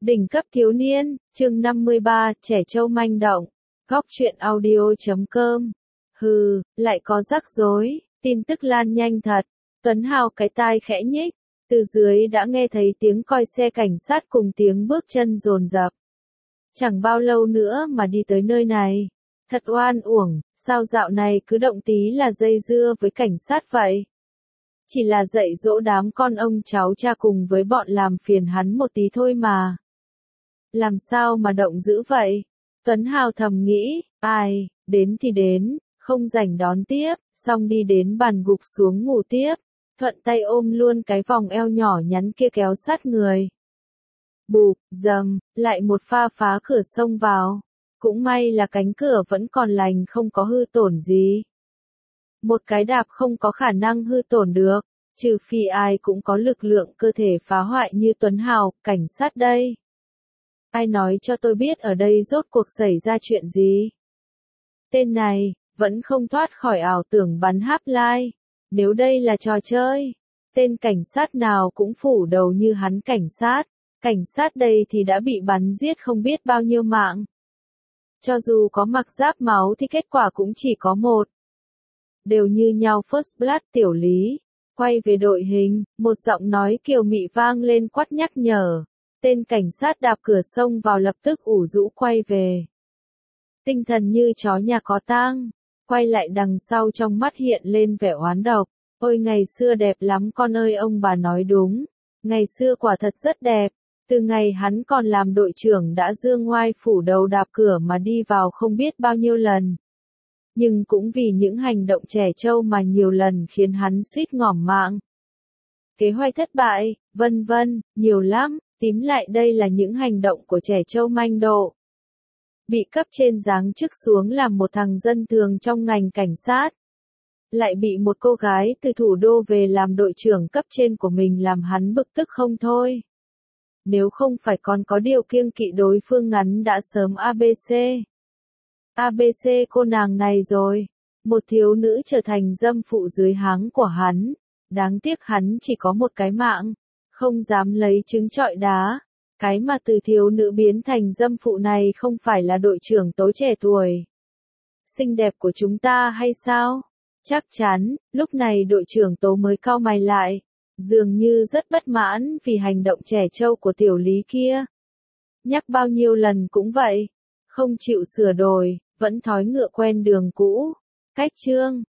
Đỉnh cấp thiếu niên, chương 53, trẻ trâu manh động. Góc truyện audio.com. Hừ, lại có rắc rối, tin tức lan nhanh thật. Tuấn Hào cái tai khẽ nhích, từ dưới đã nghe thấy tiếng còi xe cảnh sát cùng tiếng bước chân dồn dập. Chẳng bao lâu nữa mà đi tới nơi này. Thật oan uổng, sao dạo này cứ động tí là dây dưa với cảnh sát vậy? Chỉ là dạy dỗ đám con ông cháu cha cùng với bọn làm phiền hắn một tí thôi mà. Làm sao mà động dữ vậy? Tuấn Hào thầm nghĩ, ai, đến thì đến, không rảnh đón tiếp, xong đi đến bàn gục xuống ngủ tiếp, thuận tay ôm luôn cái vòng eo nhỏ nhắn kia kéo sát người. Bụp, dầm, lại một pha phá cửa xông vào. Cũng may là cánh cửa vẫn còn lành không có hư tổn gì. Một cái đạp không có khả năng hư tổn được, trừ phi ai cũng có lực lượng cơ thể phá hoại như Tuấn Hào, cảnh sát đây. Ai nói cho tôi biết ở đây rốt cuộc xảy ra chuyện gì? Tên này, vẫn không thoát khỏi ảo tưởng bắn háp lai. Nếu đây là trò chơi, tên cảnh sát nào cũng phủ đầu như hắn cảnh sát đây thì đã bị bắn giết không biết bao nhiêu mạng. Cho dù có mặc giáp máu thì kết quả cũng chỉ có một. Đều như nhau First Blood tiểu lý. Quay về đội hình, một giọng nói kiều mị vang lên quát nhắc nhở. Tên cảnh sát đạp cửa xông vào lập tức ủ rũ quay về. Tinh thần như chó nhà có tang, quay lại đằng sau trong mắt hiện lên vẻ oán độc. Ôi ngày xưa đẹp lắm con ơi, ông bà nói đúng. Ngày xưa quả thật rất đẹp. Từ ngày hắn còn làm đội trưởng đã dương ngoai phủ đầu đạp cửa mà đi vào không biết bao nhiêu lần. Nhưng cũng vì những hành động trẻ trâu mà nhiều lần khiến hắn suýt ngỏm mạng. Kế hoạch thất bại, vân vân, nhiều lắm. Tím lại đây là những hành động của trẻ trâu manh độ. Bị cấp trên giáng chức xuống làm một thằng dân thường trong ngành cảnh sát. Lại bị một cô gái từ thủ đô về làm đội trưởng cấp trên của mình làm hắn bực tức không thôi. Nếu không phải còn có điều kiêng kỵ đối phương ngắn đã sớm ABC. ABC cô nàng này rồi. Một thiếu nữ trở thành dâm phụ dưới háng của hắn. Đáng tiếc hắn chỉ có một cái mạng. Không dám lấy trứng trọi đá. Cái mà từ thiếu nữ biến thành dâm phụ này không phải là đội trưởng tối trẻ tuổi. Xinh đẹp của chúng ta hay sao? Chắc chắn, lúc này đội trưởng Tố mới cau mày lại. Dường như rất bất mãn vì hành động trẻ trâu của tiểu lý kia. Nhắc bao nhiêu lần cũng vậy. Không chịu sửa đổi, vẫn thói ngựa quen đường cũ. Cách chương.